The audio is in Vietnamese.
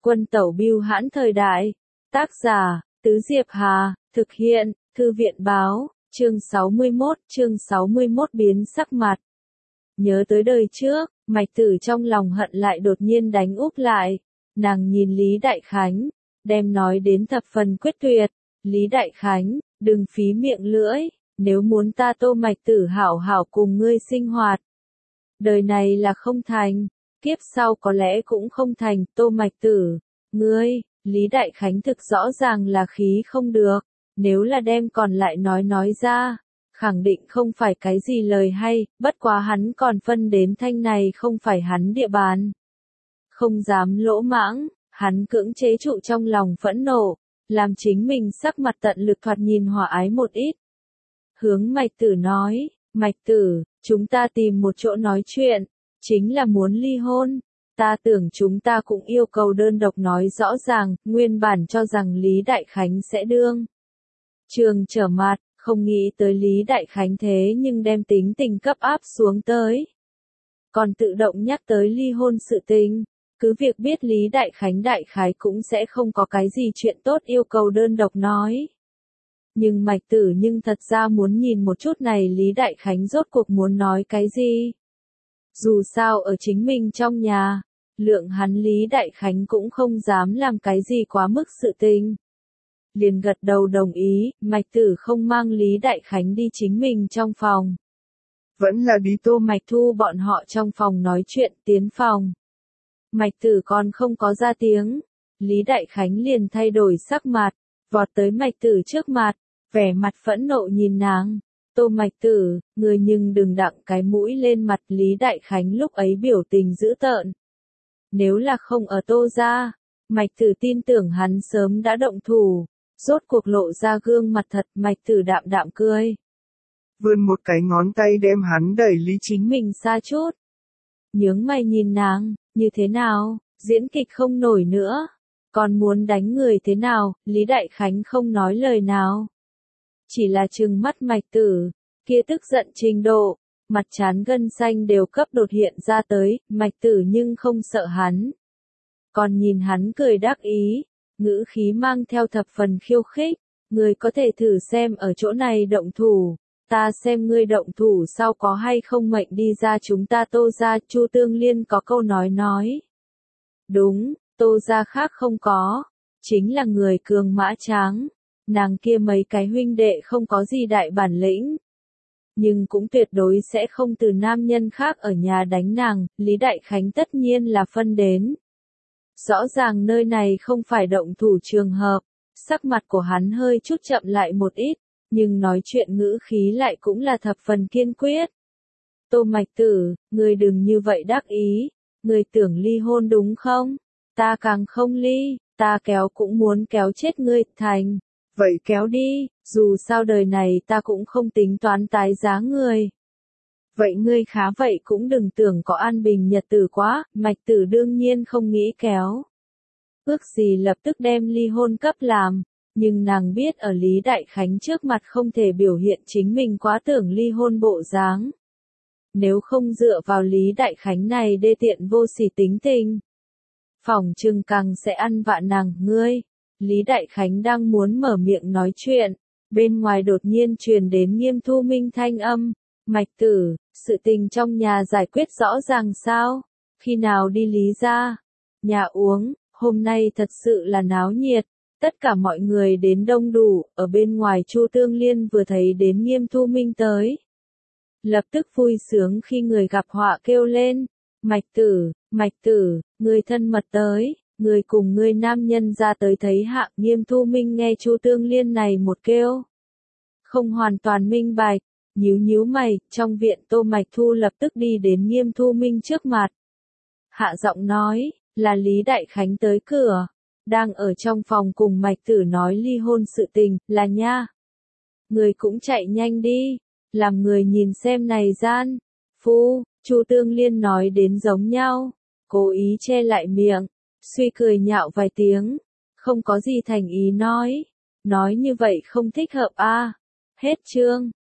Quân tẩu bưu hãn thời đại. Tác giả, Tứ Diệp Hà, thực hiện, Thư viện báo, chương 61 biến sắc mặt. Nhớ tới đời trước, Mạch Tử trong lòng hận lại đột nhiên đánh úp lại. Nàng nhìn Lý Đại Khánh, đem nói đến thập phần quyết tuyệt. Lý Đại Khánh, đừng phí miệng lưỡi, nếu muốn ta Tô Mạch Tử hảo hảo cùng ngươi sinh hoạt. Đời này là không thành, kiếp sau có lẽ cũng không thành. Tô Mạch Tử, ngươi, Lý Đại Khánh thực rõ ràng là khí không được, nếu là đem còn lại nói ra, khẳng định không phải cái gì lời hay, bất quá hắn còn phân đến thanh này không phải hắn địa bàn. Không dám lỗ mãng, hắn cưỡng chế trụ trong lòng phẫn nộ, làm chính mình sắc mặt tận lực thoạt nhìn hòa ái một ít. Hướng Mạch Tử nói, Mạch Tử, chúng ta tìm một chỗ nói chuyện, chính là muốn ly hôn. Ta tưởng chúng ta cũng yêu cầu đơn độc nói rõ ràng, nguyên bản cho rằng Lý Đại Khánh sẽ đương trường trở mặt, không nghĩ tới Lý Đại Khánh thế nhưng đem tính tình cấp áp xuống tới. Còn tự động nhắc tới ly hôn sự tình, cứ việc biết Lý Đại Khánh đại khái cũng sẽ không có cái gì chuyện tốt yêu cầu đơn độc nói. Nhưng Mạch Tử nhưng thật ra muốn nhìn một chút này Lý Đại Khánh rốt cuộc muốn nói cái gì. Dù sao ở chính mình trong nhà, lượng hắn Lý Đại Khánh cũng không dám làm cái gì quá mức sự tình. Liền gật đầu đồng ý, Mạch Tử không mang Lý Đại Khánh đi chính mình trong phòng. Vẫn là đi Tô Mạch Thu bọn họ trong phòng nói chuyện. Tiến phòng. Mạch Tử còn không có ra tiếng, Lý Đại Khánh liền thay đổi sắc mặt, vọt tới Mạch Tử trước mặt, vẻ mặt phẫn nộ nhìn nàng. Tô Mạch Tử, người nhưng đừng đặng cái mũi lên mặt. Lý Đại Khánh lúc ấy biểu tình dữ tợn. Nếu là không ở Tô gia, Mạch Tử tin tưởng hắn sớm đã động thủ. Rốt cuộc lộ ra gương mặt thật. Mạch Tử đạm đạm cười, vươn một cái ngón tay đem hắn đẩy Lý chính mình xa chút. Nhướng mày nhìn nàng, như thế nào, diễn kịch không nổi nữa, còn muốn đánh người thế nào? Lý Đại Khánh không nói lời nào, chỉ là trừng mắt Mạch Tử, kia tức giận trình độ, mặt trán gân xanh đều cấp đột hiện ra tới. Mạch Tử nhưng không sợ hắn, còn nhìn hắn cười đắc ý, ngữ khí mang theo thập phần khiêu khích. Ngươi có thể thử xem ở chỗ này động thủ, ta xem ngươi động thủ sau có hay không mệnh đi ra chúng ta Tô gia. Chu Tương Liên có câu nói. Đúng, Tô gia khác không có, chính là người cường mã tráng. Nàng kia mấy cái huynh đệ không có gì đại bản lĩnh, nhưng cũng tuyệt đối sẽ không từ nam nhân khác ở nhà đánh nàng. Lý Đại Khánh tất nhiên là phân đến. Rõ ràng nơi này không phải động thủ trường hợp, sắc mặt của hắn hơi chút chậm lại một ít, nhưng nói chuyện ngữ khí lại cũng là thập phần kiên quyết. Tô Mạch Tử, ngươi đừng như vậy đắc ý, ngươi tưởng ly hôn đúng không? Ta càng không ly, ta kéo cũng muốn kéo chết ngươi. Thành, vậy kéo đi, dù sao đời này ta cũng không tính toán tái giá người. Vậy ngươi khá vậy cũng đừng tưởng có an bình nhật tử quá. Mạch Tử đương nhiên không nghĩ kéo. Ước gì lập tức đem ly hôn cấp làm, nhưng nàng biết ở Lý Đại Khánh trước mặt không thể biểu hiện chính mình quá tưởng ly hôn bộ dáng. Nếu không dựa vào Lý Đại Khánh này đê tiện vô sỉ tính tình, phỏng chừng càng sẽ ăn vạ nàng. Ngươi, Lý Đại Khánh đang muốn mở miệng nói chuyện, bên ngoài đột nhiên truyền đến Nghiêm Thu Minh thanh âm. Mạch Tử, sự tình trong nhà giải quyết rõ ràng sao? Khi nào đi Lý gia? Nhà uống, hôm nay thật sự là náo nhiệt, tất cả mọi người đến đông đủ. Ở bên ngoài Chu Tương Liên vừa thấy đến Nghiêm Thu Minh tới, lập tức vui sướng khi người gặp họa kêu lên. Mạch Tử, người thân mật tới, người cùng người nam nhân ra tới thấy hạ. Nghiêm Thu Minh nghe Chu Tương Liên này một kêu, không hoàn toàn minh bạch, nhíu mày. Trong viện Tô Mạch Thu lập tức đi đến Nghiêm Thu Minh trước mặt, hạ giọng nói, là Lý Đại Khánh tới cửa, đang ở trong phòng cùng Mạch Tử nói ly hôn sự tình. Là nha, người cũng chạy nhanh đi, làm người nhìn xem này gian phu. Chu Tương Liên nói đến giống nhau, cố ý che lại miệng, suy cười nhạo vài tiếng, không có gì thành ý nói như vậy không thích hợp a. Hết chương.